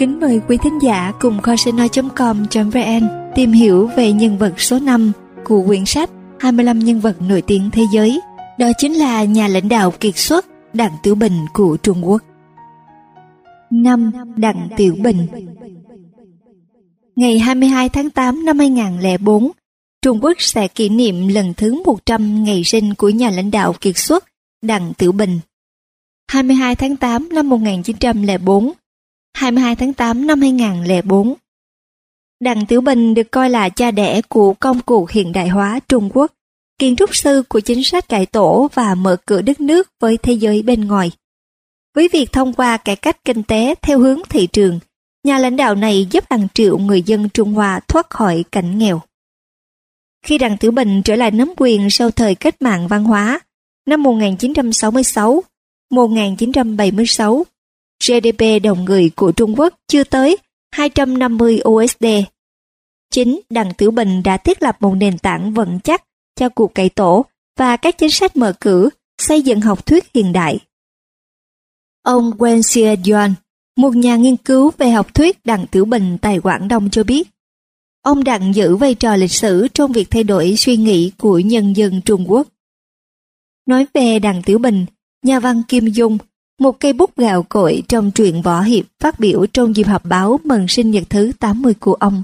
Kính mời quý thính giả cùng kho sách nói.com.vn tìm hiểu về nhân vật số 5 của quyển sách 25 nhân vật nổi tiếng thế giới. Đó chính là nhà lãnh đạo kiệt xuất Đặng Tiểu Bình của Trung Quốc. 5. Đặng Tiểu Bình. Ngày 22 tháng 8 năm 2004, Trung Quốc sẽ kỷ niệm lần thứ 100 ngày sinh của nhà lãnh đạo kiệt xuất Đặng Tiểu Bình. 22 tháng 8 năm 1904, 22 tháng 8 năm 2004. Đặng Tiểu Bình được coi là cha đẻ của công cuộc hiện đại hóa Trung Quốc, kiến trúc sư của chính sách cải tổ và mở cửa đất nước với thế giới bên ngoài. Với việc thông qua cải cách kinh tế theo hướng thị trường, nhà lãnh đạo này giúp hàng triệu người dân Trung Hoa thoát khỏi cảnh nghèo. Khi Đặng Tiểu Bình trở lại nắm quyền sau thời cách mạng văn hóa, năm 1966, 1976, GDP đầu người của Trung Quốc chưa tới 250 USD. Chính Đặng Tiểu Bình đã thiết lập một nền tảng vững chắc cho cuộc cải tổ và các chính sách mở cửa, xây dựng học thuyết hiện đại. Ông Wen Xie-yuan, một nhà nghiên cứu về học thuyết Đặng Tiểu Bình tại Quảng Đông cho biết, ông Đặng giữ vai trò lịch sử trong việc thay đổi suy nghĩ của nhân dân Trung Quốc. Nói về Đặng Tiểu Bình, nhà văn Kim Dung, một cây bút gạo cội trong truyện võ hiệp phát biểu trong dịp họp báo mừng sinh nhật thứ 80 của ông.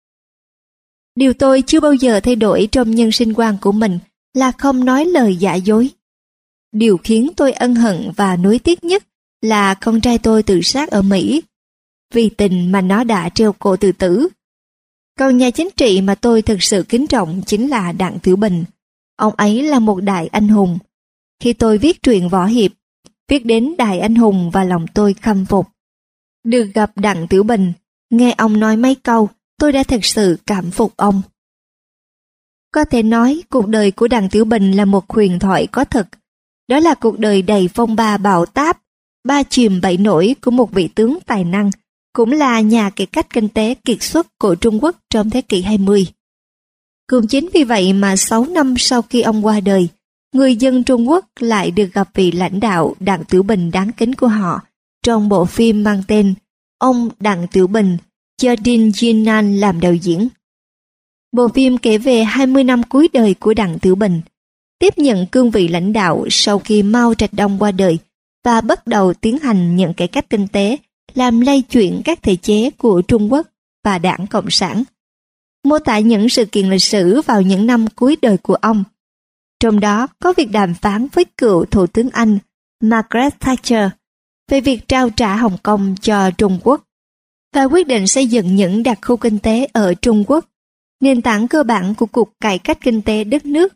Điều tôi chưa bao giờ thay đổi trong nhân sinh quan của mình là không nói lời giả dối. Điều khiến tôi ân hận và nuối tiếc nhất là con trai tôi tự sát ở Mỹ. Vì tình mà nó đã treo cổ tự tử. Còn nhà chính trị mà tôi thực sự kính trọng chính là Đặng Tiểu Bình. Ông ấy là một đại anh hùng. Khi tôi viết truyện võ hiệp, viết đến đại anh hùng và lòng tôi khâm phục. Được gặp Đặng Tiểu Bình, nghe ông nói mấy câu, tôi đã thực sự cảm phục ông. Có thể nói cuộc đời của Đặng Tiểu Bình là một huyền thoại có thật. Đó là cuộc đời đầy phong ba bão táp, ba chìm bảy nổi của một vị tướng tài năng, cũng là nhà cải cách kinh tế kiệt xuất của Trung Quốc trong thế kỷ 20. Cũng chính vì vậy mà 6 năm sau khi ông qua đời, người dân Trung Quốc lại được gặp vị lãnh đạo Đặng Tiểu Bình đáng kính của họ trong bộ phim mang tên Ông Đặng Tiểu Bình, do Đinh Jinan làm đạo diễn. Bộ phim kể về 20 năm cuối đời của Đặng Tiểu Bình, tiếp nhận cương vị lãnh đạo sau khi Mao Trạch Đông qua đời và bắt đầu tiến hành những cải cách kinh tế làm lay chuyển các thể chế của Trung Quốc và Đảng Cộng sản. Mô tả những sự kiện lịch sử vào những năm cuối đời của ông. Trong đó có việc đàm phán với cựu Thủ tướng Anh Margaret Thatcher về việc trao trả Hồng Kông cho Trung Quốc và quyết định xây dựng những đặc khu kinh tế ở Trung Quốc, nền tảng cơ bản của cuộc cải cách kinh tế đất nước.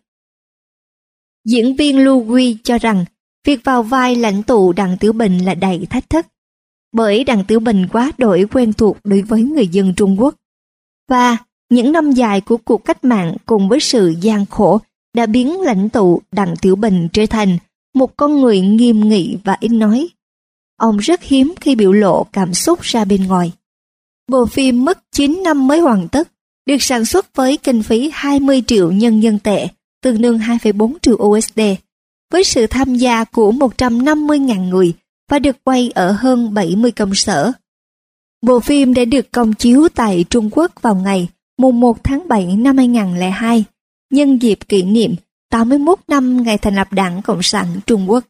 Diễn viên Lưu Huy cho rằng việc vào vai lãnh tụ Đặng Tiểu Bình là đầy thách thức, bởi Đặng Tiểu Bình quá đổi quen thuộc đối với người dân Trung Quốc. Và những năm dài của cuộc cách mạng cùng với sự gian khổ đã biến lãnh tụ Đặng Tiểu Bình trở thành một con người nghiêm nghị và ít nói. Ông rất hiếm khi biểu lộ cảm xúc ra bên ngoài. Bộ phim mất 9 năm mới hoàn tất, được sản xuất với kinh phí 20 triệu nhân dân tệ, tương đương 2,4 triệu USD, với sự tham gia của 150.000 người và được quay ở hơn 70 công sở. Bộ phim đã được công chiếu tại Trung Quốc vào ngày mùng 1 tháng 7 năm 2002, nhân dịp kỷ niệm 81 năm ngày thành lập Đảng Cộng sản Trung Quốc.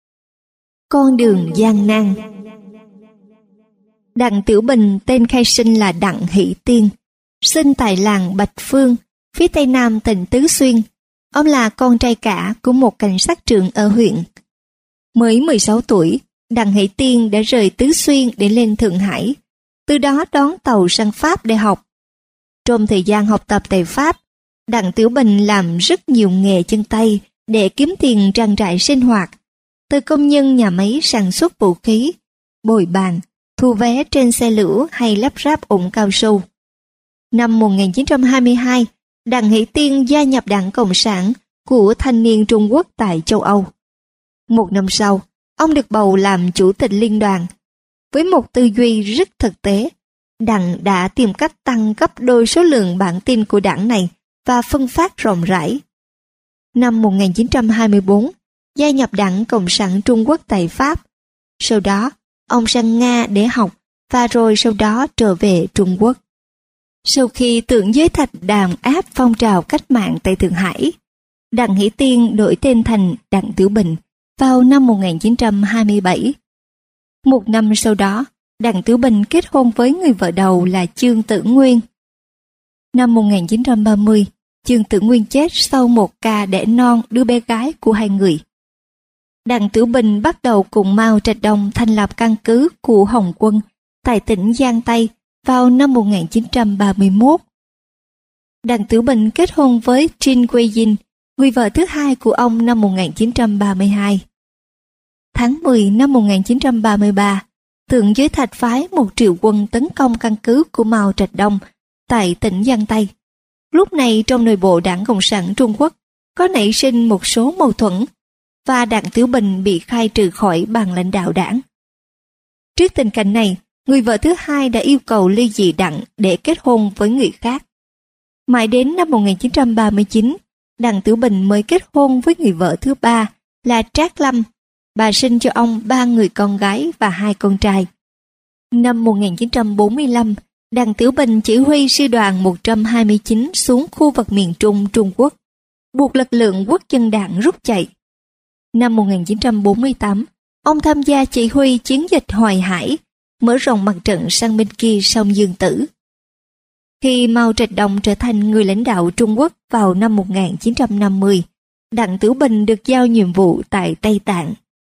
Con đường gian nan. Đặng Tiểu Bình tên khai sinh là Đặng Hỷ Tiên, sinh tại làng Bạch Phương, phía tây nam tỉnh Tứ Xuyên. Ông là con trai cả của một cảnh sát trưởng ở huyện. Mới 16 tuổi, Đặng Hỷ Tiên đã rời Tứ Xuyên để lên Thượng Hải, từ đó đón tàu sang Pháp để học. Trong thời gian học tập tại Pháp, Đặng Tiểu Bình làm rất nhiều nghề chân tay để kiếm tiền trang trải sinh hoạt, từ công nhân nhà máy sản xuất vũ khí, bồi bàn, thu vé trên xe lửa hay lắp ráp ủng cao su. Năm 1922, Đặng Hỷ Tiên gia nhập Đảng Cộng sản của thanh niên Trung Quốc tại châu Âu. Một năm sau, ông được bầu làm chủ tịch liên đoàn. Với một tư duy rất thực tế, Đặng đã tìm cách tăng gấp đôi số lượng bản tin của đảng này và phân phát rộng rãi. Năm 1924, gia nhập Đảng Cộng sản Trung Quốc tại Pháp. Sau đó, ông sang Nga để học và rồi sau đó trở về Trung Quốc. Sau khi Tưởng Giới Thạch đàn áp phong trào cách mạng tại Thượng Hải, Đặng Hỷ Tiên đổi tên thành Đặng Tiểu Bình vào năm 1927. Một năm sau đó, Đặng Tiểu Bình kết hôn với người vợ đầu là Chương Tử Nguyên. Năm 1930, Chương Tử Nguyên chết sau một ca đẻ non đứa bé gái của hai người. Đặng Tiểu Bình bắt đầu cùng Mao Trạch Đông thành lập căn cứ của Hồng quân tại tỉnh Giang Tây vào năm 1931. Đặng Tiểu Bình kết hôn với Trinh Quê Dinh, người vợ thứ hai của ông năm 1932. Tháng 10 năm 1933, Tưởng Giới Thạch phái 1 triệu quân tấn công căn cứ của Mao Trạch Đông tại tỉnh Giang Tây. Lúc này trong nội bộ Đảng Cộng sản Trung Quốc có nảy sinh một số mâu thuẫn và Đặng Tiểu Bình bị khai trừ khỏi ban lãnh đạo đảng. Trước tình cảnh này, người vợ thứ hai đã yêu cầu ly dị Đặng để kết hôn với người khác. Mãi đến năm 1939, Đặng Tiểu Bình mới kết hôn với người vợ thứ ba là Trác Lâm. Bà sinh cho ông 3 người con gái và 2 con trai. Năm 1945, Đặng Tiểu Bình chỉ huy sư đoàn 129 xuống khu vực miền Trung Trung Quốc, buộc lực lượng Quốc dân đảng rút chạy. Năm 1948, ông tham gia chỉ huy chiến dịch Hoài Hải, mở rộng mặt trận sang bên kia sông Dương Tử. Khi Mao Trạch Đông trở thành người lãnh đạo Trung Quốc vào năm 1950, Đặng Tiểu Bình được giao nhiệm vụ tại Tây Tạng.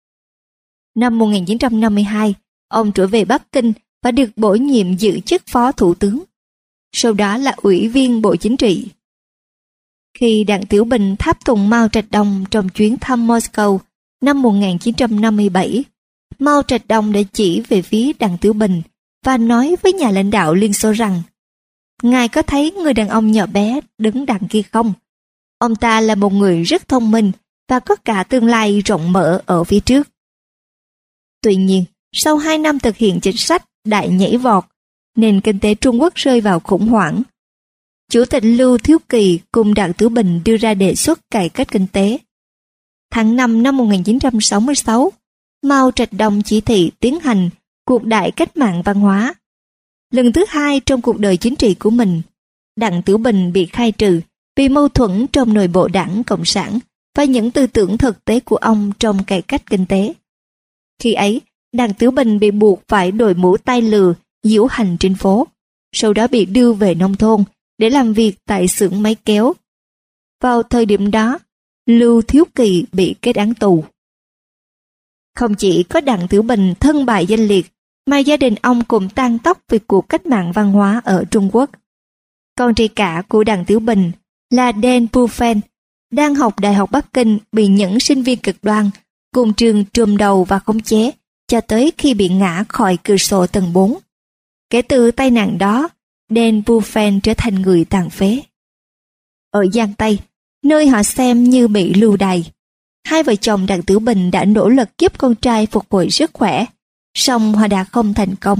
Năm 1952, ông trở về Bắc Kinh và được bổ nhiệm giữ chức Phó Thủ tướng, sau đó là Ủy viên Bộ Chính trị. Khi Đặng Tiểu Bình tháp tùng Mao Trạch Đông trong chuyến thăm Moscow năm 1957, Mao Trạch Đông đã chỉ về phía Đặng Tiểu Bình và nói với nhà lãnh đạo Liên Xô rằng: "Ngài có thấy người đàn ông nhỏ bé đứng đằng kia không? Ông ta là một người rất thông minh và có cả tương lai rộng mở ở phía trước." Tuy nhiên, sau 2 năm thực hiện chính sách đại nhảy vọt, nền kinh tế Trung Quốc rơi vào khủng hoảng. Chủ tịch Lưu Thiếu Kỳ cùng Đặng Tiểu Bình đưa ra đề xuất cải cách kinh tế. Tháng 5 năm 1966, Mao Trạch Đông chỉ thị tiến hành cuộc đại cách mạng văn hóa. Lần thứ 2 trong cuộc đời chính trị của mình, Đặng Tiểu Bình bị khai trừ vì mâu thuẫn trong nội bộ Đảng Cộng sản và những tư tưởng thực tế của ông trong cải cách kinh tế. Khi ấy, Đặng Tiểu Bình bị buộc phải đội mũ tai lừa diễu hành trên phố, sau đó bị đưa về nông thôn để làm việc tại xưởng máy kéo. Vào thời điểm đó, Lưu Thiếu Kỳ bị kết án tù. Không chỉ có Đặng Tiểu Bình thân bại danh liệt, mà gia đình ông cũng tan tóc vì cuộc cách mạng văn hóa ở Trung Quốc. Con trai cả của Đặng Tiểu Bình là Deng Pufeng, đang học Đại học Bắc Kinh, bị những sinh viên cực đoan cùng trường trùm đầu và khống chế cho tới khi bị ngã khỏi cửa sổ tầng 4. Kể từ tai nạn đó, Deng Pufeng trở thành người tàn phế. Ở Giang Tây, nơi họ xem như bị lưu đày, hai vợ chồng Đặng Tiểu Bình đã nỗ lực giúp con trai phục hồi sức khỏe, song họ đã không thành công.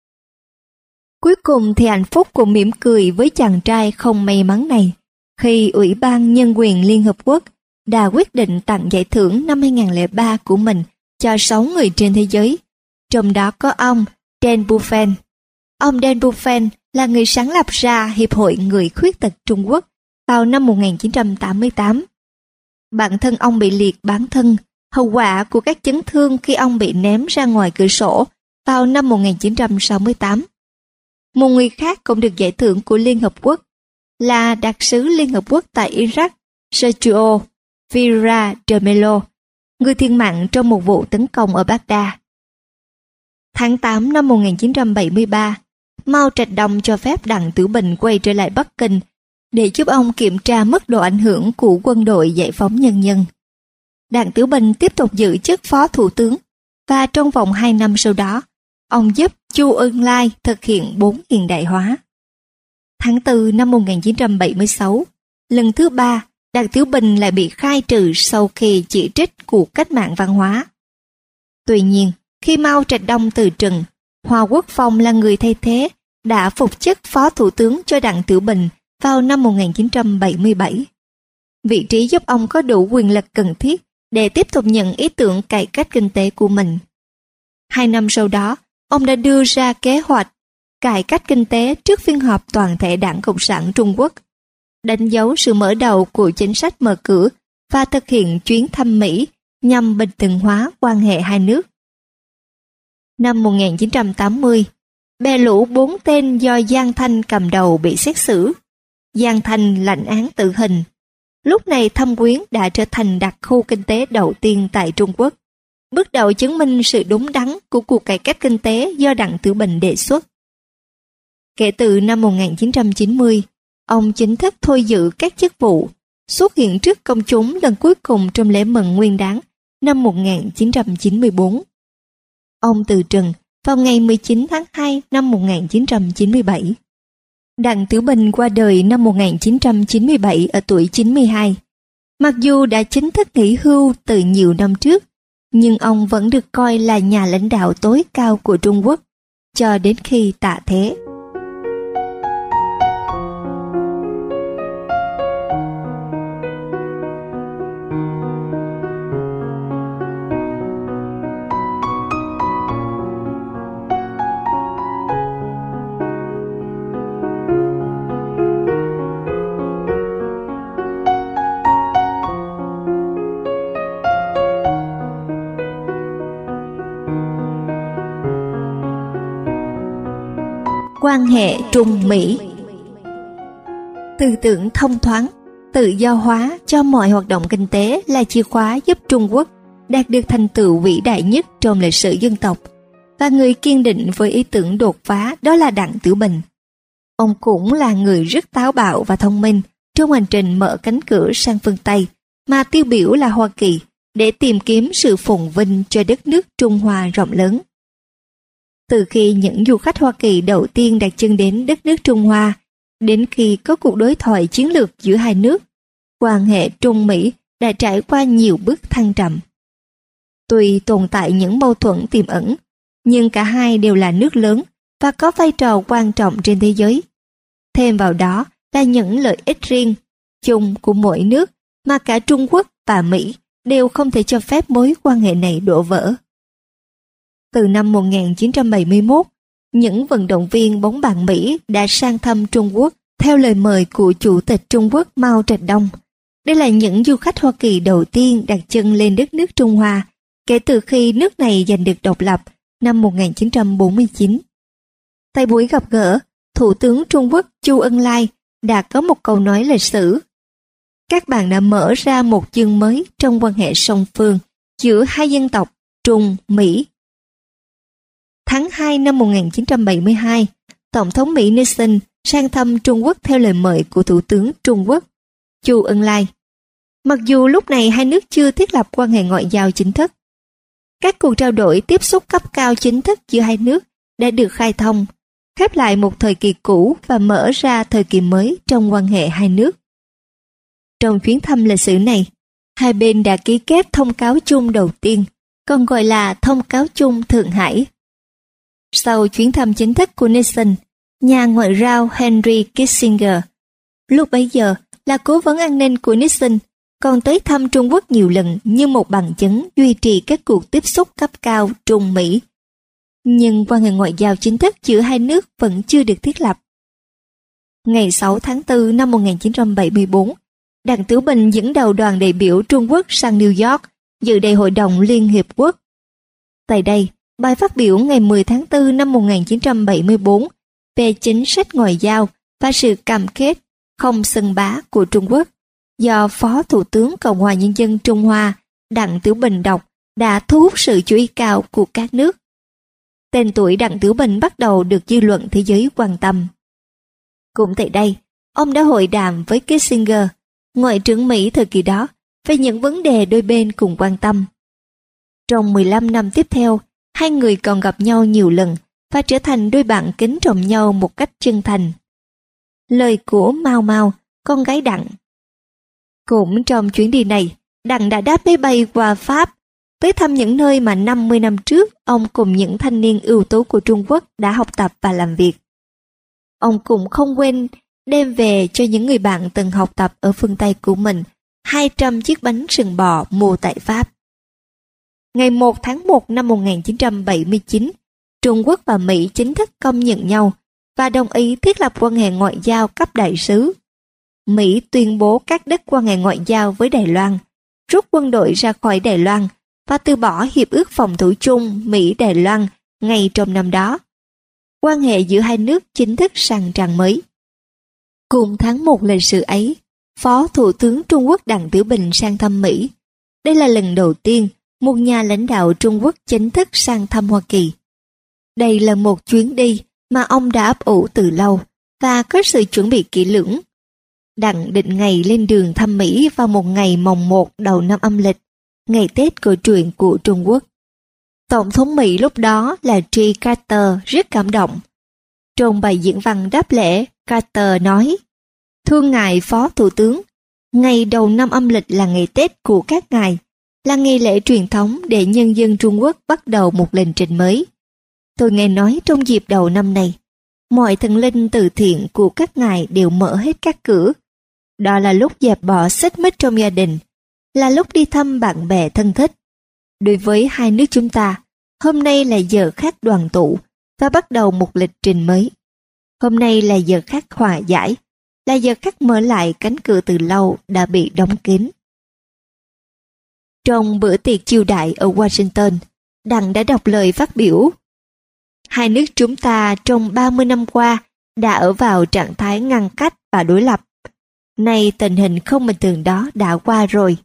Cuối cùng thì hạnh phúc cũng mỉm cười với chàng trai không may mắn này, khi Ủy ban Nhân quyền Liên Hợp Quốc đã quyết định tặng giải thưởng năm 2003 của mình cho 6 người trên thế giới, trong đó có ông Deng Pufeng. Ông Deng Pufeng là người sáng lập ra Hiệp hội Người Khuyết tật Trung Quốc vào năm 1988. Bản thân ông bị liệt bán thân, hậu quả của các chấn thương khi ông bị ném ra ngoài cửa sổ vào năm 1968. Một người khác cũng được giải thưởng của Liên Hợp Quốc là đặc sứ Liên Hợp Quốc tại Iraq, Sergio Vieira de Mello, người thiệt mạng trong một vụ tấn công ở Baghdad. Tháng 8 năm 1973, Mao Trạch Đông cho phép Đặng Tiểu Bình quay trở lại Bắc Kinh để giúp ông kiểm tra mức độ ảnh hưởng của quân đội giải phóng nhân dân. Đặng Tiểu Bình tiếp tục giữ chức Phó Thủ tướng và trong vòng 2 năm sau đó, ông giúp Chu Ân Lai thực hiện 4 hiện đại hóa. Tháng 4 năm 1976, lần thứ 3, Đặng Tiểu Bình lại bị khai trừ sau khi chỉ trích cuộc cách mạng văn hóa. Tuy nhiên, khi Mao Trạch Đông từ trần, Hoa Quốc Phong là người thay thế, đã phục chức Phó Thủ tướng cho Đặng Tiểu Bình vào năm 1977. Vị trí giúp ông có đủ quyền lực cần thiết để tiếp tục nhận ý tưởng cải cách kinh tế của mình. 2 năm sau đó, ông đã đưa ra kế hoạch cải cách kinh tế trước phiên họp toàn thể Đảng Cộng sản Trung Quốc, đánh dấu sự mở đầu của chính sách mở cửa và thực hiện chuyến thăm Mỹ nhằm bình thường hóa quan hệ hai nước. Năm 1980, bè lũ 4 tên do Giang Thanh cầm đầu bị xét xử. Giang Thanh lãnh án tử hình. Lúc này Thâm Quyến đã trở thành đặc khu kinh tế đầu tiên tại Trung Quốc, bước đầu chứng minh sự đúng đắn của cuộc cải cách kinh tế do Đặng Tiểu Bình đề xuất. Kể từ năm 1990, ông chính thức thôi giữ các chức vụ, xuất hiện trước công chúng lần cuối cùng trong lễ mừng Nguyên đán năm 1994. Ông từ trần vào ngày 19 tháng 2 năm 1997. Đặng Tiểu Bình qua đời năm 1997 ở tuổi 92. Mặc dù đã chính thức nghỉ hưu từ nhiều năm trước, nhưng ông vẫn được coi là nhà lãnh đạo tối cao của Trung Quốc cho đến khi tạ thế. Quan hệ Trung Mỹ. Tư tưởng thông thoáng, tự do hóa cho mọi hoạt động kinh tế là chìa khóa giúp Trung Quốc đạt được thành tựu vĩ đại nhất trong lịch sử dân tộc, và người kiên định với ý tưởng đột phá đó là Đặng Tiểu Bình. Ông cũng là người rất táo bạo và thông minh trong hành trình mở cánh cửa sang phương Tây mà tiêu biểu là Hoa Kỳ để tìm kiếm sự phồn vinh cho đất nước Trung Hoa rộng lớn. Từ khi những du khách Hoa Kỳ đầu tiên đặt chân đến đất nước Trung Hoa, đến khi có cuộc đối thoại chiến lược giữa hai nước, quan hệ Trung Mỹ đã trải qua nhiều bước thăng trầm. Tuy tồn tại những mâu thuẫn tiềm ẩn, nhưng cả hai đều là nước lớn và có vai trò quan trọng trên thế giới. Thêm vào đó là những lợi ích riêng, chung của mỗi nước mà cả Trung Quốc và Mỹ đều không thể cho phép mối quan hệ này đổ vỡ. Từ năm 1971, những vận động viên bóng bàn Mỹ đã sang thăm Trung Quốc theo lời mời của Chủ tịch Trung Quốc Mao Trạch Đông. Đây là những du khách Hoa Kỳ đầu tiên đặt chân lên đất nước Trung Hoa kể từ khi nước này giành được độc lập năm 1949. Tại buổi gặp gỡ, Thủ tướng Trung Quốc Chu Ân Lai đã có một câu nói lịch sử. Các bạn đã mở ra một chương mới trong quan hệ song phương giữa hai dân tộc Trung, Mỹ. Tháng 2 năm 1972, Tổng thống Mỹ Nixon sang thăm Trung Quốc theo lời mời của Thủ tướng Trung Quốc Chu Ân Lai. Mặc dù lúc này hai nước chưa thiết lập quan hệ ngoại giao chính thức, các cuộc trao đổi tiếp xúc cấp cao chính thức giữa hai nước đã được khai thông, khép lại một thời kỳ cũ và mở ra thời kỳ mới trong quan hệ hai nước. Trong chuyến thăm lịch sử này, hai bên đã ký kết thông cáo chung đầu tiên, còn gọi là Thông cáo chung Thượng Hải. Sau chuyến thăm chính thức của Nixon, nhà ngoại giao Henry Kissinger, lúc bấy giờ là cố vấn an ninh của Nixon, còn tới thăm Trung Quốc nhiều lần như một bằng chứng duy trì các cuộc tiếp xúc cấp cao Trung-Mỹ. Nhưng quan hệ ngoại giao chính thức giữa hai nước vẫn chưa được thiết lập. Ngày 6 tháng 4 năm 1974, Đặng Tiểu Bình dẫn đầu đoàn đại biểu Trung Quốc sang New York dự Đại hội đồng Liên Hiệp Quốc. Tại đây, bài phát biểu ngày 10 tháng 4 năm 1974 về chính sách ngoại giao và sự cam kết không xưng bá của Trung Quốc do Phó Thủ tướng Cộng hòa Nhân dân Trung Hoa Đặng Tiểu Bình đọc đã thu hút sự chú ý cao của các nước. Tên tuổi Đặng Tiểu Bình bắt đầu được dư luận thế giới quan tâm. Cũng tại đây, ông đã hội đàm với Kissinger, Ngoại trưởng Mỹ thời kỳ đó, về những vấn đề đôi bên cùng quan tâm. Trong 15 năm tiếp theo, hai người còn gặp nhau nhiều lần và trở thành đôi bạn kính trọng nhau một cách chân thành. Lời của Mao Mao, con gái Đặng. Cũng trong chuyến đi này, Đặng đã đáp máy bay qua Pháp, tới thăm những nơi mà 50 năm trước ông cùng những thanh niên ưu tú của Trung Quốc đã học tập và làm việc. Ông cũng không quên đem về cho những người bạn từng học tập ở phương Tây của mình 200 chiếc bánh sừng bò mua tại Pháp. Ngày 1 tháng 1 năm 1979, Trung Quốc và Mỹ chính thức công nhận nhau và đồng ý thiết lập quan hệ ngoại giao cấp đại sứ. Mỹ tuyên bố cắt đứt quan hệ ngoại giao với Đài Loan, rút quân đội ra khỏi Đài Loan và từ bỏ hiệp ước phòng thủ chung Mỹ-Đài Loan ngay trong năm đó. Quan hệ giữa hai nước chính thức sang trang mới. Cùng tháng 1 lịch sử ấy, Phó Thủ tướng Trung Quốc Đặng Tiểu Bình sang thăm Mỹ. Đây là lần đầu tiên một nhà lãnh đạo Trung Quốc chính thức sang thăm Hoa Kỳ. Đây là một chuyến đi mà ông đã ấp ủ từ lâu và có sự chuẩn bị kỹ lưỡng. Đặng định ngày lên đường thăm Mỹ vào một ngày mồng 1 đầu năm âm lịch, ngày Tết cổ truyền của Trung Quốc. Tổng thống Mỹ lúc đó là Jimmy Carter rất cảm động. Trong bài diễn văn đáp lễ, Carter nói: "Thưa ngài Phó Thủ tướng, ngày đầu năm âm lịch là ngày Tết của các ngài, là ngày lễ truyền thống để nhân dân Trung Quốc bắt đầu một lịch trình mới. Tôi nghe nói trong dịp đầu năm này, mọi thần linh từ thiện của các ngài đều mở hết các cửa. Đó là lúc dẹp bỏ xích mích trong gia đình, là lúc đi thăm bạn bè thân thích. Đối với hai nước chúng ta, hôm nay là giờ khắc đoàn tụ và bắt đầu một lịch trình mới. Hôm nay là giờ khắc hòa giải, là giờ khắc mở lại cánh cửa từ lâu đã bị đóng kín." Trong bữa tiệc chiêu đãi ở Washington, Đặng đã đọc lời phát biểu: "Hai nước chúng ta trong 30 năm qua đã ở vào trạng thái ngăn cách và đối lập. Nay tình hình không bình thường đó đã qua rồi."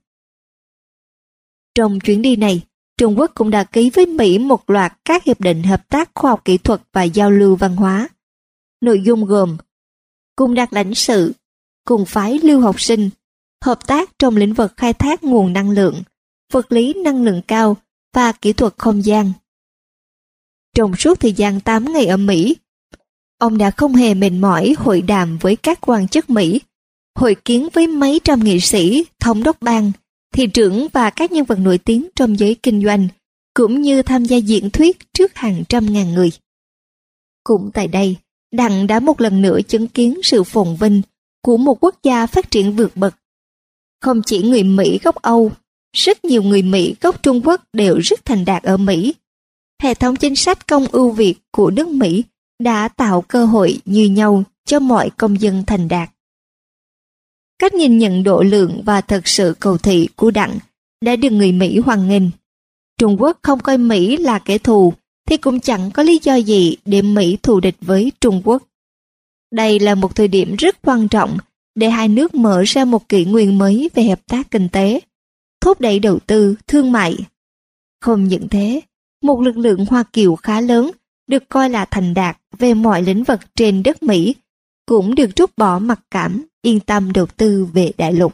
Trong chuyến đi này, Trung Quốc cũng đã ký với Mỹ một loạt các hiệp định hợp tác khoa học kỹ thuật và giao lưu văn hóa. Nội dung gồm cùng đặt lãnh sự, cùng phái lưu học sinh, hợp tác trong lĩnh vực khai thác nguồn năng lượng, vật lý năng lượng cao và kỹ thuật không gian. Trong suốt thời gian 8 ngày ở Mỹ, ông đã không hề mệt mỏi hội đàm với các quan chức Mỹ, hội kiến với mấy trăm nghị sĩ, thống đốc bang, thị trưởng và các nhân vật nổi tiếng trong giới kinh doanh, cũng như tham gia diễn thuyết trước hàng trăm ngàn người. Cũng tại đây, Đặng đã một lần nữa chứng kiến sự phồn vinh của một quốc gia phát triển vượt bậc. Không chỉ người Mỹ gốc Âu, rất nhiều người Mỹ gốc Trung Quốc đều rất thành đạt ở Mỹ. Hệ thống chính sách công ưu việt của nước Mỹ đã tạo cơ hội như nhau cho mọi công dân thành đạt. Cách nhìn nhận độ lượng và thật sự cầu thị của Đặng đã được người Mỹ hoan nghênh. Trung Quốc không coi Mỹ là kẻ thù thì cũng chẳng có lý do gì để Mỹ thù địch với Trung Quốc. Đây là một thời điểm rất quan trọng để hai nước mở ra một kỷ nguyên mới về hợp tác kinh tế, thúc đẩy đầu tư, thương mại. Không những thế, một lực lượng Hoa Kiều khá lớn được coi là thành đạt về mọi lĩnh vực trên đất Mỹ cũng được trút bỏ mặc cảm, yên tâm đầu tư về đại lục.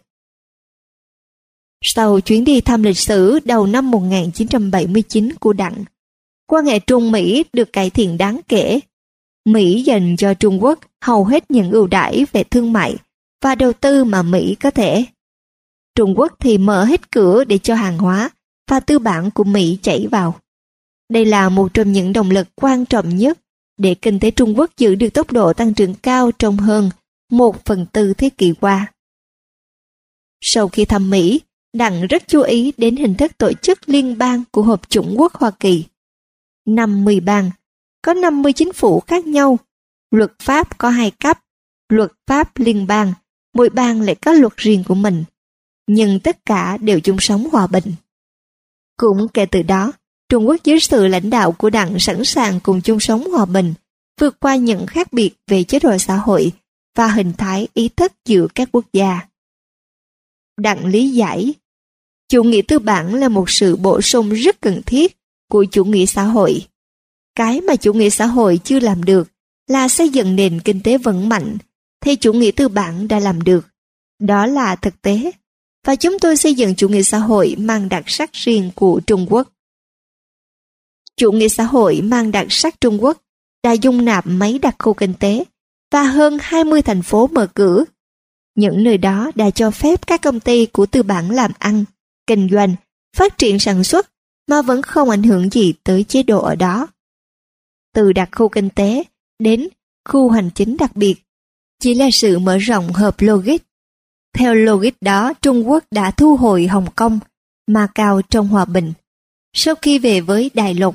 Sau chuyến đi thăm lịch sử đầu năm 1979 của Đặng, quan hệ Trung Mỹ được cải thiện đáng kể. Mỹ dành cho Trung Quốc hầu hết những ưu đãi về thương mại và đầu tư mà Mỹ có thể. Trung Quốc thì mở hết cửa để cho hàng hóa và tư bản của Mỹ chảy vào. Đây là một trong những động lực quan trọng nhất để kinh tế Trung Quốc giữ được tốc độ tăng trưởng cao trong hơn 1/4 thế kỷ qua. Sau khi thăm Mỹ, Đặng rất chú ý đến hình thức tổ chức liên bang của Hợp chủng quốc Hoa Kỳ. 50 bang, có 50 chính phủ khác nhau, luật pháp có 2 cấp, luật pháp liên bang, mỗi bang lại có luật riêng của mình, nhưng tất cả đều chung sống hòa bình. Cũng kể từ đó, Trung Quốc dưới sự lãnh đạo của Đặng sẵn sàng cùng chung sống hòa bình, vượt qua những khác biệt về chế độ xã hội và hình thái ý thức giữa các quốc gia. Đặng lý giải, chủ nghĩa tư bản là một sự bổ sung rất cần thiết của chủ nghĩa xã hội. Cái mà chủ nghĩa xã hội chưa làm được là xây dựng nền kinh tế vững mạnh, thì chủ nghĩa tư bản đã làm được. Đó là thực tế. Và chúng tôi xây dựng chủ nghĩa xã hội mang đặc sắc riêng của Trung Quốc. Chủ nghĩa xã hội mang đặc sắc Trung Quốc đã dung nạp mấy đặc khu kinh tế và hơn 20 thành phố mở cửa. Những nơi đó đã cho phép các công ty của tư bản làm ăn, kinh doanh, phát triển sản xuất mà vẫn không ảnh hưởng gì tới chế độ ở đó. Từ đặc khu kinh tế đến khu hành chính đặc biệt chỉ là sự mở rộng hợp logic. Theo logic đó, Trung Quốc đã thu hồi Hồng Kông, Macau trong hòa bình. Sau khi về với Đại Lục,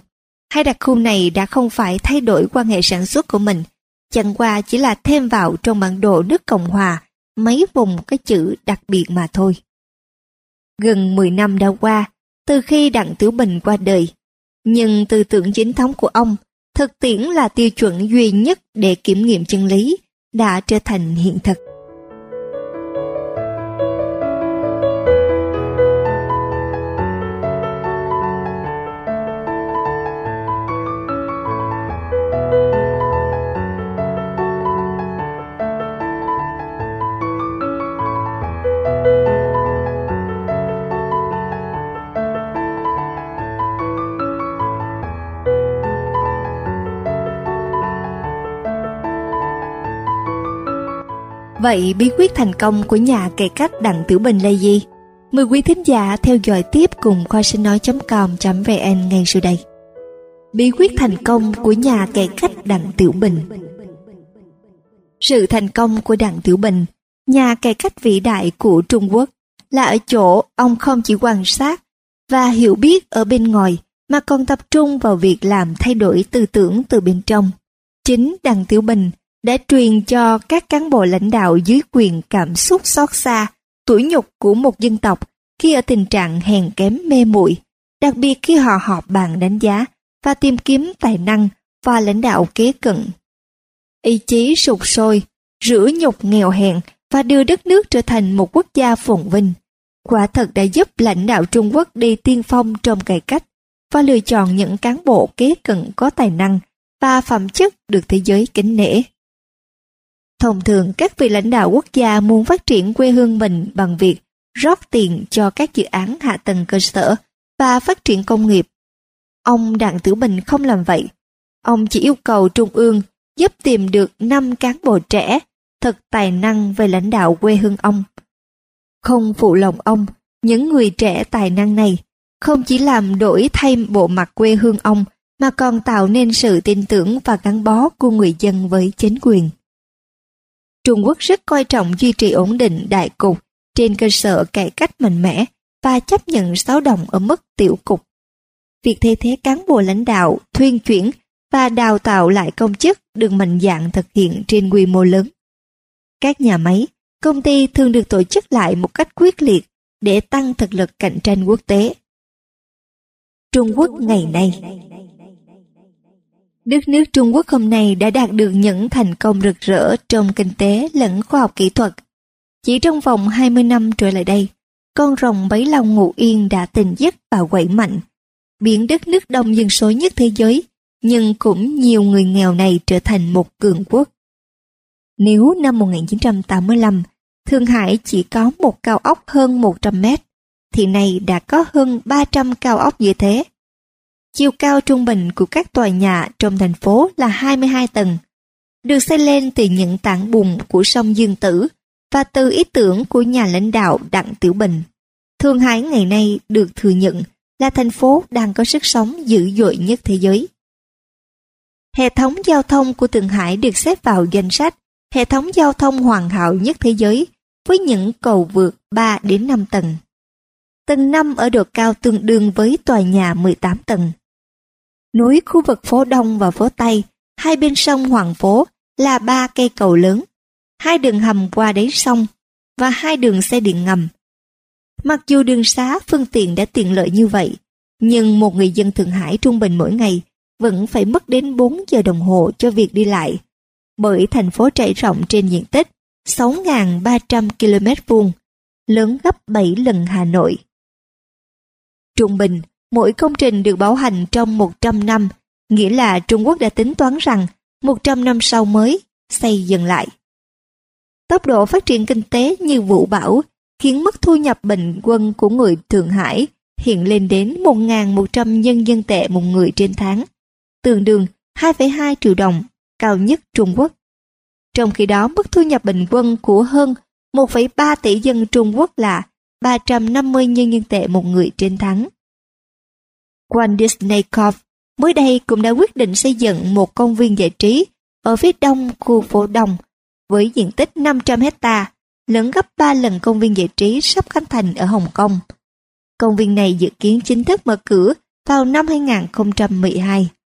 Hai đặc khu này đã không phải thay đổi quan hệ sản xuất của mình, chẳng qua chỉ là thêm vào trong bản đồ nước Cộng Hòa mấy vùng có chữ đặc biệt mà thôi. Gần 10 năm đã qua từ khi Đặng Tiểu Bình qua đời, nhưng tư tưởng chính thống của ông, thực tiễn là tiêu chuẩn duy nhất để kiểm nghiệm chân lý, đã trở thành hiện thực. Vậy bí quyết thành công của nhà cải cách Đặng Tiểu Bình là gì? Mời quý thính giả theo dõi tiếp cùng Khoa Sinh Nói.com.vn ngay sau đây. Bí quyết thành công của nhà cải cách Đặng Tiểu Bình. Sự thành công của Đặng Tiểu Bình, nhà cải cách vĩ đại của Trung Quốc, là ở chỗ ông không chỉ quan sát và hiểu biết ở bên ngoài, mà còn tập trung vào việc làm thay đổi tư tưởng từ bên trong. Chính Đặng Tiểu Bình đã truyền cho các cán bộ lãnh đạo dưới quyền cảm xúc xót xa, tủi nhục của một dân tộc khi ở tình trạng hèn kém mê muội, đặc biệt khi họ họp bàn đánh giá và tìm kiếm tài năng và lãnh đạo kế cận. Ý chí sục sôi, rửa nhục nghèo hèn và đưa đất nước trở thành một quốc gia phồn vinh, quả thật đã giúp lãnh đạo Trung Quốc đi tiên phong trong cải cách và lựa chọn những cán bộ kế cận có tài năng và phẩm chất được thế giới kính nể. Thông thường các vị lãnh đạo quốc gia muốn phát triển quê hương mình bằng việc rót tiền cho các dự án hạ tầng cơ sở và phát triển công nghiệp. Ông Đặng Tiểu Bình không làm vậy. Ông chỉ yêu cầu Trung ương giúp tìm được 5 cán bộ trẻ thật tài năng về lãnh đạo quê hương ông. Không phụ lòng ông, những người trẻ tài năng này không chỉ làm đổi thay bộ mặt quê hương ông, mà còn tạo nên sự tin tưởng và gắn bó của người dân với chính quyền. Trung Quốc rất coi trọng duy trì ổn định đại cục trên cơ sở cải cách mạnh mẽ và chấp nhận xáo động ở mức tiểu cục. Việc thay thế cán bộ lãnh đạo, thuyên chuyển và đào tạo lại công chức được mạnh dạn thực hiện trên quy mô lớn. Các nhà máy, công ty thường được tổ chức lại một cách quyết liệt để tăng thực lực cạnh tranh quốc tế. Trung Quốc ngày nay. Đất nước Trung Quốc hôm nay đã đạt được những thành công rực rỡ trong kinh tế lẫn khoa học kỹ thuật. Chỉ trong vòng 20 năm trở lại đây, con rồng bấy lâu ngủ yên đã tỉnh giấc và quậy mạnh, biến đất nước đông dân số nhất thế giới, nhưng cũng nhiều người nghèo này trở thành một cường quốc. Nếu năm 1985, Thượng Hải chỉ có một cao ốc hơn 100 mét, thì nay đã có hơn 300 cao ốc như thế. Chiều cao trung bình của các tòa nhà trong thành phố là 22 tầng, được xây lên từ những tảng bùn của sông Dương Tử và từ ý tưởng của nhà lãnh đạo Đặng Tiểu Bình. Thượng Hải ngày nay được thừa nhận là thành phố đang có sức sống dữ dội nhất thế giới. Hệ thống giao thông của Thượng Hải được xếp vào danh sách hệ thống giao thông hoàn hảo nhất thế giới với những cầu vượt 3 đến 5 tầng. Tầng 5 ở độ cao tương đương với tòa nhà 18 tầng. Nối khu vực phố Đông và phố Tây, hai bên sông Hoàng Phố là 3 cây cầu lớn, 2 đường hầm qua đáy sông và 2 đường xe điện ngầm. Mặc dù đường xá phương tiện đã tiện lợi như vậy, nhưng một người dân Thượng Hải trung bình mỗi ngày vẫn phải mất đến 4 giờ đồng hồ cho việc đi lại, bởi thành phố trải rộng trên diện tích 6.300 km2, lớn gấp 7 lần Hà Nội. Trung bình, mỗi công trình được bảo hành trong 100 năm, nghĩa là Trung Quốc đã tính toán rằng 100 năm sau mới xây dựng lại. Tốc độ phát triển kinh tế như vũ bão khiến mức thu nhập bình quân của người Thượng Hải hiện lên đến 1.100 nhân dân tệ một người trên tháng, tương đương 2,2 triệu đồng, cao nhất Trung Quốc. Trong khi đó, mức thu nhập bình quân của hơn 1,3 tỷ dân Trung Quốc là 350 nhân dân tệ một người trên tháng. Walt Disney Corp mới đây cũng đã quyết định xây dựng một công viên giải trí ở phía đông khu phố Đông với diện tích 500 hecta, lớn gấp 3 lần công viên giải trí sắp khánh thành ở Hồng Kông. Công viên này dự kiến chính thức mở cửa vào năm 2012.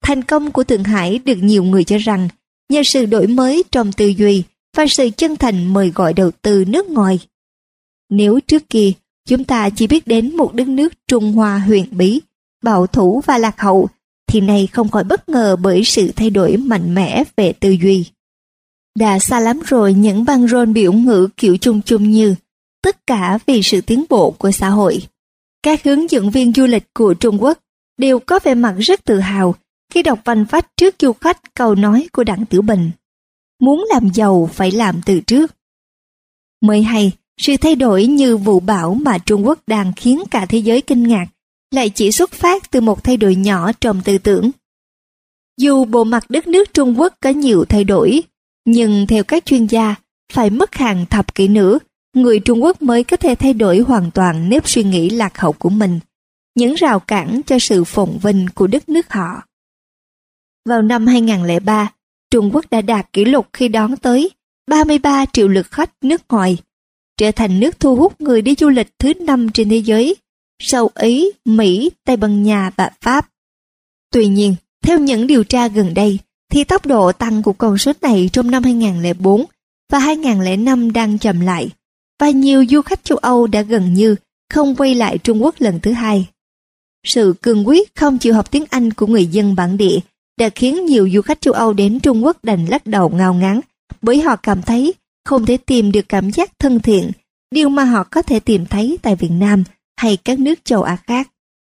Thành công của Thượng Hải được nhiều người cho rằng nhờ sự đổi mới trong tư duy và sự chân thành mời gọi đầu tư nước ngoài. Nếu trước kia chúng ta chỉ biết đến một đất nước Trung Hoa huyền bí, bảo thủ và lạc hậu, thì nay không khỏi bất ngờ bởi sự thay đổi mạnh mẽ về tư duy. Đã xa lắm rồi những băng rôn biểu ngữ kiểu chung chung như tất cả vì sự tiến bộ của xã hội. Các hướng dẫn viên du lịch của Trung Quốc đều có vẻ mặt rất tự hào khi đọc vanh vách trước du khách câu nói của Đặng Tiểu Bình. Muốn làm giàu phải làm từ trước. Mới hay, sự thay đổi như vụ bão mà Trung Quốc đang khiến cả thế giới kinh ngạc lại chỉ xuất phát từ một thay đổi nhỏ trong tư tưởng. Dù bộ mặt đất nước Trung Quốc có nhiều thay đổi, nhưng theo các chuyên gia, phải mất hàng thập kỷ nữa, người Trung Quốc mới có thể thay đổi hoàn toàn nếp suy nghĩ lạc hậu của mình, những rào cản cho sự phồn vinh của đất nước họ. Vào năm 2003, Trung Quốc đã đạt kỷ lục khi đón tới 33 triệu lượt khách nước ngoài, trở thành nước thu hút người đi du lịch thứ 5 trên thế giới, sau Ý, Mỹ, Tây Ban Nha và Pháp. Tuy nhiên, theo những điều tra gần đây, thì tốc độ tăng của con số này trong năm 2004 và 2005 đang chậm lại, và nhiều du khách châu Âu đã gần như không quay lại Trung Quốc lần thứ hai. Sự cương quyết không chịu học tiếng Anh của người dân bản địa đã khiến nhiều du khách châu Âu đến Trung Quốc đành lắc đầu ngao ngán, bởi họ cảm thấy không thể tìm được cảm giác thân thiện, điều mà họ có thể tìm thấy tại Việt Nam hay các nước châu Á khác.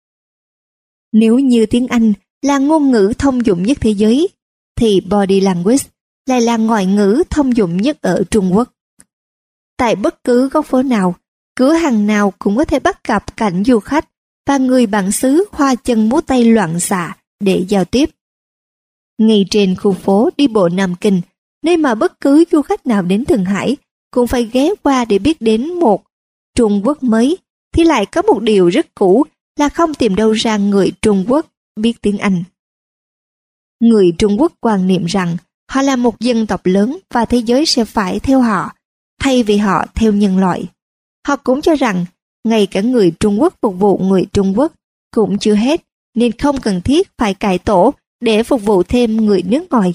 Nếu như tiếng Anh là ngôn ngữ thông dụng nhất thế giới, thì body language lại là ngoại ngữ thông dụng nhất ở Trung Quốc. Tại bất cứ góc phố nào, cửa hàng nào cũng có thể bắt gặp cảnh du khách và người bản xứ hoa chân múa tay loạn xạ để giao tiếp. Ngay trên khu phố đi bộ Nam Kinh, nơi mà bất cứ du khách nào đến Thượng Hải cũng phải ghé qua để biết đến một Trung Quốc mới, thì lại có một điều rất cũ là không tìm đâu ra người Trung Quốc biết tiếng Anh. Người Trung Quốc quan niệm rằng họ là một dân tộc lớn và thế giới sẽ phải theo họ, thay vì họ theo nhân loại. Họ cũng cho rằng ngay cả người Trung Quốc phục vụ người Trung Quốc cũng chưa hết, nên không cần thiết phải cải tổ để phục vụ thêm người nước ngoài.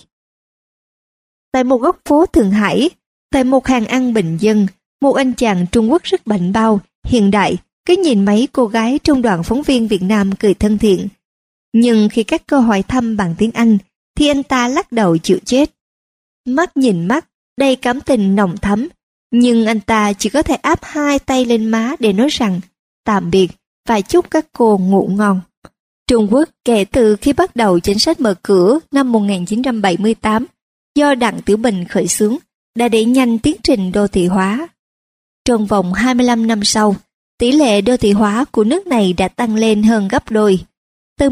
Tại một góc phố Thượng Hải, tại một hàng ăn bình dân, một anh chàng Trung Quốc rất bảnh bao, hiện đại, cứ nhìn mấy cô gái trong đoàn phóng viên Việt Nam cười thân thiện. Nhưng khi các câu hỏi thăm bằng tiếng Anh, thì anh ta lắc đầu chịu chết. Mắt nhìn mắt, đầy cảm tình nồng thắm, nhưng anh ta chỉ có thể áp hai tay lên má để nói rằng tạm biệt và chúc các cô ngủ ngon. Trung Quốc kể từ khi bắt đầu chính sách mở cửa năm 1978 do Đặng Tiểu Bình khởi xướng đã đẩy nhanh tiến trình đô thị hóa. Trong vòng 25 năm sau, tỷ lệ đô thị hóa của nước này đã tăng lên hơn gấp đôi, từ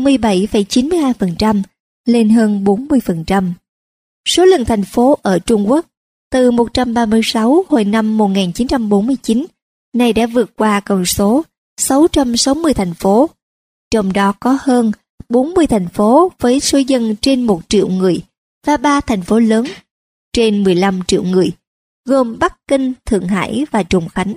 17,92% lên hơn 40%. Số lượng thành phố ở Trung Quốc từ 136 hồi năm 1949 nay đã vượt qua con số 660 thành phố, trong đó có hơn 40 thành phố với số dân trên 1 triệu người và 3 thành phố lớn trên 15 triệu người, gồm Bắc Kinh, Thượng Hải và Trùng Khánh.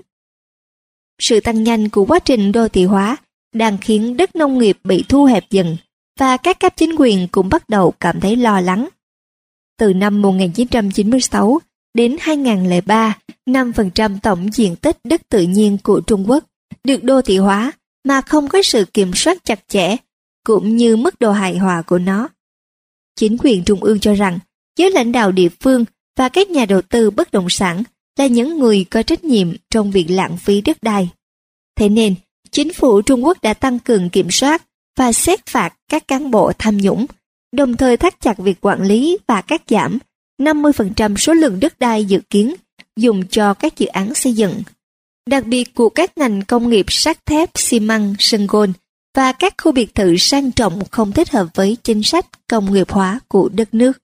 Sự tăng nhanh của quá trình đô thị hóa đang khiến đất nông nghiệp bị thu hẹp dần và các cấp chính quyền cũng bắt đầu cảm thấy lo lắng. Từ năm 1996 đến 2003, 5% tổng diện tích đất tự nhiên của Trung Quốc được đô thị hóa mà không có sự kiểm soát chặt chẽ, cũng như mức độ hài hòa của nó. Chính quyền trung ương cho rằng giới lãnh đạo địa phương và các nhà đầu tư bất động sản là những người có trách nhiệm trong việc lãng phí đất đai. Thế nên, chính phủ Trung Quốc đã tăng cường kiểm soát và xét phạt các cán bộ tham nhũng, đồng thời thắt chặt việc quản lý và cắt giảm 50% số lượng đất đai dự kiến dùng cho các dự án xây dựng, đặc biệt của các ngành công nghiệp sắt thép, xi măng, sân gôn và các khu biệt thự sang trọng không thích hợp với chính sách công nghiệp hóa của đất nước.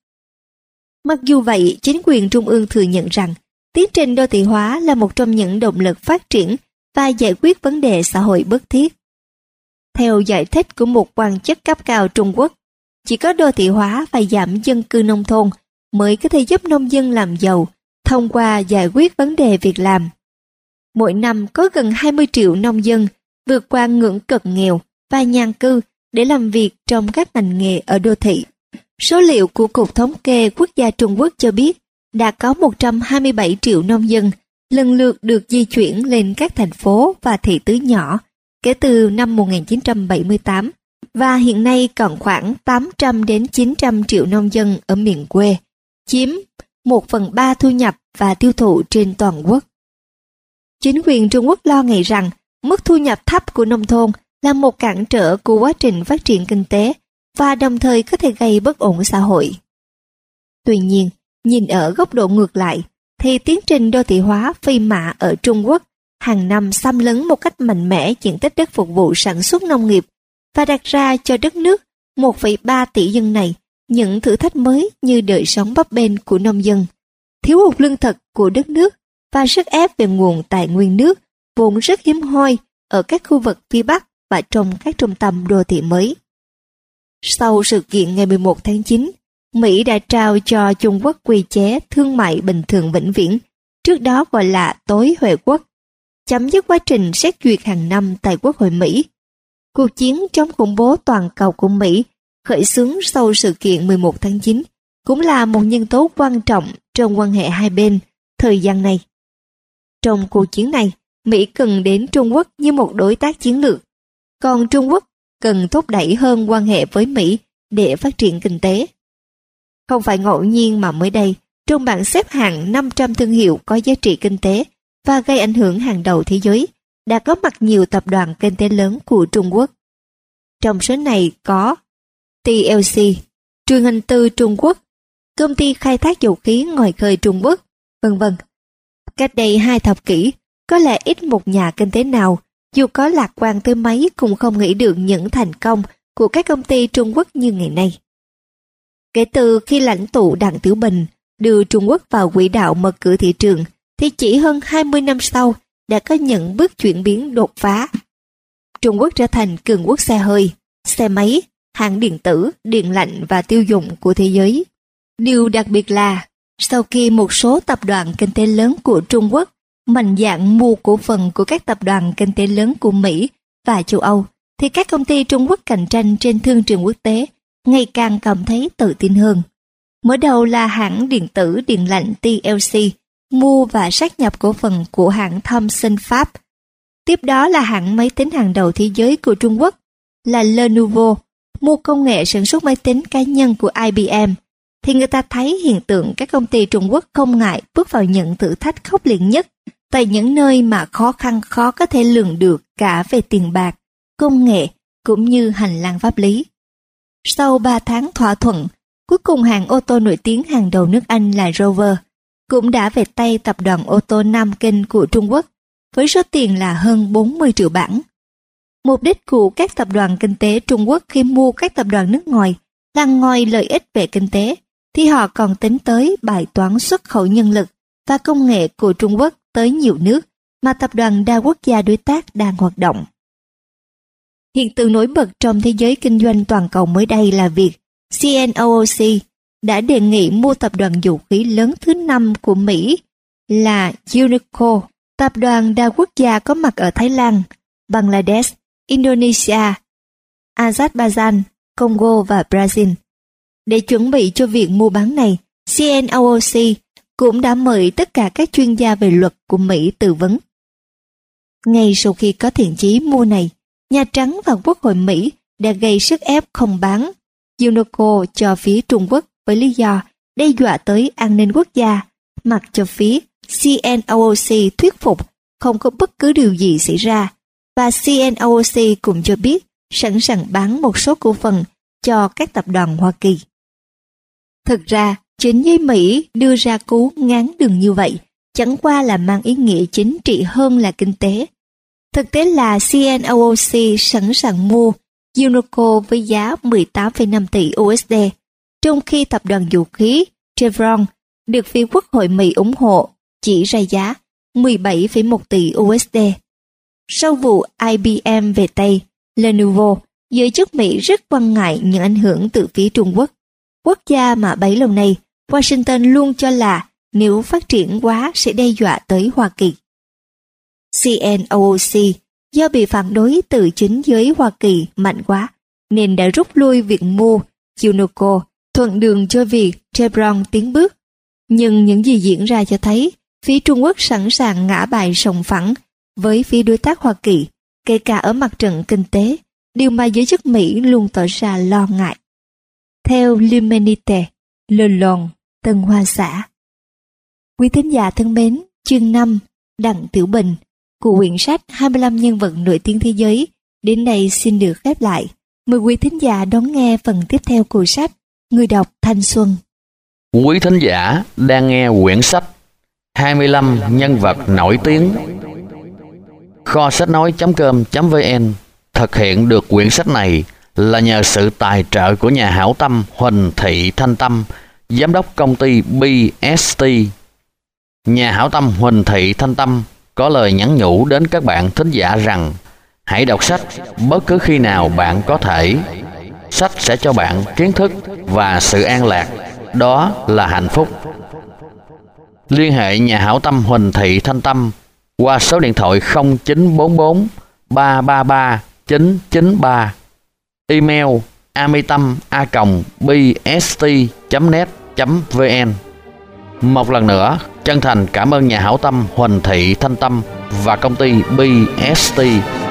Mặc dù vậy, chính quyền trung ương thừa nhận rằng tiến trình đô thị hóa là một trong những động lực phát triển và giải quyết vấn đề xã hội bức thiết. Theo giải thích của một quan chức cấp cao Trung Quốc, chỉ có đô thị hóa và giảm dân cư nông thôn mới có thể giúp nông dân làm giàu thông qua giải quyết vấn đề việc làm. Mỗi năm có gần 20 triệu nông dân vượt qua ngưỡng cực nghèo và nhàn cư để làm việc trong các ngành nghề ở đô thị. Số liệu của Cục Thống kê Quốc gia Trung Quốc cho biết đã có 127 triệu nông dân lần lượt được di chuyển lên các thành phố và thị trấn nhỏ kể từ năm 1978, và hiện nay còn khoảng 800 đến 900 triệu nông dân ở miền quê, chiếm 1/3 thu nhập và tiêu thụ trên toàn quốc. Chính quyền Trung Quốc lo ngại rằng mức thu nhập thấp của nông thôn là một cản trở của quá trình phát triển kinh tế và đồng thời có thể gây bất ổn xã hội. Tuy nhiên, nhìn ở góc độ ngược lại, thì tiến trình đô thị hóa phi mã ở Trung Quốc hàng năm xâm lấn một cách mạnh mẽ diện tích đất phục vụ sản xuất nông nghiệp và đặt ra cho đất nước 1,3 tỷ dân này những thử thách mới như đời sống bấp bênh của nông dân, thiếu hụt lương thực của đất nước và sức ép về nguồn tài nguyên nước vốn rất hiếm hoi ở các khu vực phía Bắc và trong các trung tâm đô thị mới. Sau sự kiện ngày 11 tháng 9, Mỹ đã trao cho Trung Quốc quy chế thương mại bình thường vĩnh viễn, trước đó gọi là tối Huệ quốc, chấm dứt quá trình xét duyệt hàng năm tại Quốc hội Mỹ. Cuộc chiến chống khủng bố toàn cầu của Mỹ khởi xướng sau sự kiện 11 tháng 9 cũng là một nhân tố quan trọng trong quan hệ hai bên thời gian này. Trong cuộc chiến này, Mỹ cần đến Trung Quốc như một đối tác chiến lược, còn Trung Quốc cần thúc đẩy hơn quan hệ với Mỹ để phát triển kinh tế. Không phải ngẫu nhiên mà mới đây, trong bảng xếp hạng 500 thương hiệu có giá trị kinh tế và gây ảnh hưởng hàng đầu thế giới, đã có mặt nhiều tập đoàn kinh tế lớn của Trung Quốc. Trong số này có TLC, Truyền hình tư Trung Quốc, công ty khai thác dầu khí ngoài khơi Trung Quốc, vân vân. Cách đây 2 thập kỷ, có lẽ ít một nhà kinh tế nào, dù có lạc quan tới mấy cũng không nghĩ được những thành công của các công ty Trung Quốc như ngày nay. Kể từ khi lãnh tụ Đặng Tiểu Bình đưa Trung Quốc vào quỹ đạo mở cửa thị trường, thì chỉ hơn 20 năm sau đã có những bước chuyển biến đột phá. Trung Quốc trở thành cường quốc xe hơi, xe máy, hãng điện tử, điện lạnh và tiêu dùng của thế giới. Điều đặc biệt là, sau khi một số tập đoàn kinh tế lớn của Trung Quốc mạnh dạn mua cổ phần của các tập đoàn kinh tế lớn của Mỹ và châu Âu, thì các công ty Trung Quốc cạnh tranh trên thương trường quốc tế ngày càng cảm thấy tự tin hơn. Mở đầu là hãng điện tử điện lạnh TLC mua và sát nhập cổ phần của hãng Thomson Pháp. Tiếp đó là hãng máy tính hàng đầu thế giới của Trung Quốc là Lenovo mua công nghệ sản xuất máy tính cá nhân của IBM. Thì người ta thấy hiện tượng các công ty Trung Quốc không ngại bước vào những thử thách khốc liệt nhất tại những nơi mà khó khăn khó có thể lường được cả về tiền bạc, công nghệ cũng như hành lang pháp lý. Sau 3 tháng thỏa thuận, cuối cùng hãng ô tô nổi tiếng hàng đầu nước Anh là Rover cũng đã về tay tập đoàn ô tô Nam Kinh của Trung Quốc với số tiền là hơn 40 triệu bảng. Mục đích của các tập đoàn kinh tế Trung Quốc khi mua các tập đoàn nước ngoài là ngoài lợi ích về kinh tế, thì họ còn tính tới bài toán xuất khẩu nhân lực và công nghệ của Trung Quốc tới nhiều nước mà tập đoàn đa quốc gia đối tác đang hoạt động. Hiện tượng nổi bật trong thế giới kinh doanh toàn cầu mới đây là việc CNOOC đã đề nghị mua tập đoàn dầu khí lớn thứ 5 của Mỹ là Unico, tập đoàn đa quốc gia có mặt ở Thái Lan, Bangladesh, Indonesia, Azerbaijan, Congo và Brazil. Để chuẩn bị cho việc mua bán này, CNOOC cũng đã mời tất cả các chuyên gia về luật của Mỹ tư vấn. Ngay sau khi có thiện chí mua này, Nhà Trắng và Quốc hội Mỹ đã gây sức ép không bán Unico cho phía Trung Quốc với lý do đe dọa tới an ninh quốc gia, mặc cho phía CNOOC thuyết phục không có bất cứ điều gì xảy ra, và CNOOC cũng cho biết sẵn sàng bán một số cổ phần cho các tập đoàn Hoa Kỳ. Thực ra, chính giới Mỹ đưa ra cú ngán đường như vậy chẳng qua là mang ý nghĩa chính trị hơn là kinh tế. Thực tế là CNOOC sẵn sàng mua Unico với giá 18,5 tỷ USD, trong khi tập đoàn dầu khí Chevron được phía Quốc hội Mỹ ủng hộ chỉ ra giá 17,1 tỷ USD. Sau vụ IBM về tay Lenovo, giới chức Mỹ rất quan ngại những ảnh hưởng từ phía Trung Quốc, quốc gia mà bấy lâu nay Washington luôn cho là nếu phát triển quá sẽ đe dọa tới Hoa Kỳ. CNOOC do bị phản đối từ chính giới Hoa Kỳ mạnh quá nên đã rút lui việc mua Unico thuận đường cho việc Chevron tiến bước. Nhưng những gì diễn ra cho thấy phía Trung Quốc sẵn sàng ngã bài sòng phẳng với phía đối tác Hoa Kỳ, kể cả ở mặt trận kinh tế, điều mà giới chức Mỹ luôn tỏ ra lo ngại. Theo L'Humanité, Le Long, Tân Hoa Xã. Quý thính giả thân mến, chương 5, Đặng Tiểu Bình, của quyển sách 25 nhân vật nổi tiếng thế giới, đến đây xin được khép lại. Mời quý thính giả đón nghe phần tiếp theo của sách, người đọc thanh xuân. Quý thính giả đang nghe quyển sách 25 nhân vật nổi tiếng. Kho sách nói.com.vn thực hiện được quyển sách này là nhờ sự tài trợ của nhà hảo tâm Huỳnh Thị Thanh Tâm, giám đốc công ty BST. Nhà hảo tâm Huỳnh Thị Thanh Tâm có lời nhắn nhủ đến các bạn thính giả rằng hãy đọc sách bất cứ khi nào bạn có thể. Sách sẽ cho bạn kiến thức và sự an lạc, đó là hạnh phúc. Liên hệ nhà hảo tâm Huỳnh Thị Thanh Tâm qua số điện thoại 0944 333 993, email amitam@bst.net.vn. Một lần nữa, chân thành cảm ơn nhà hảo tâm Huỳnh Thị Thanh Tâm và công ty BST.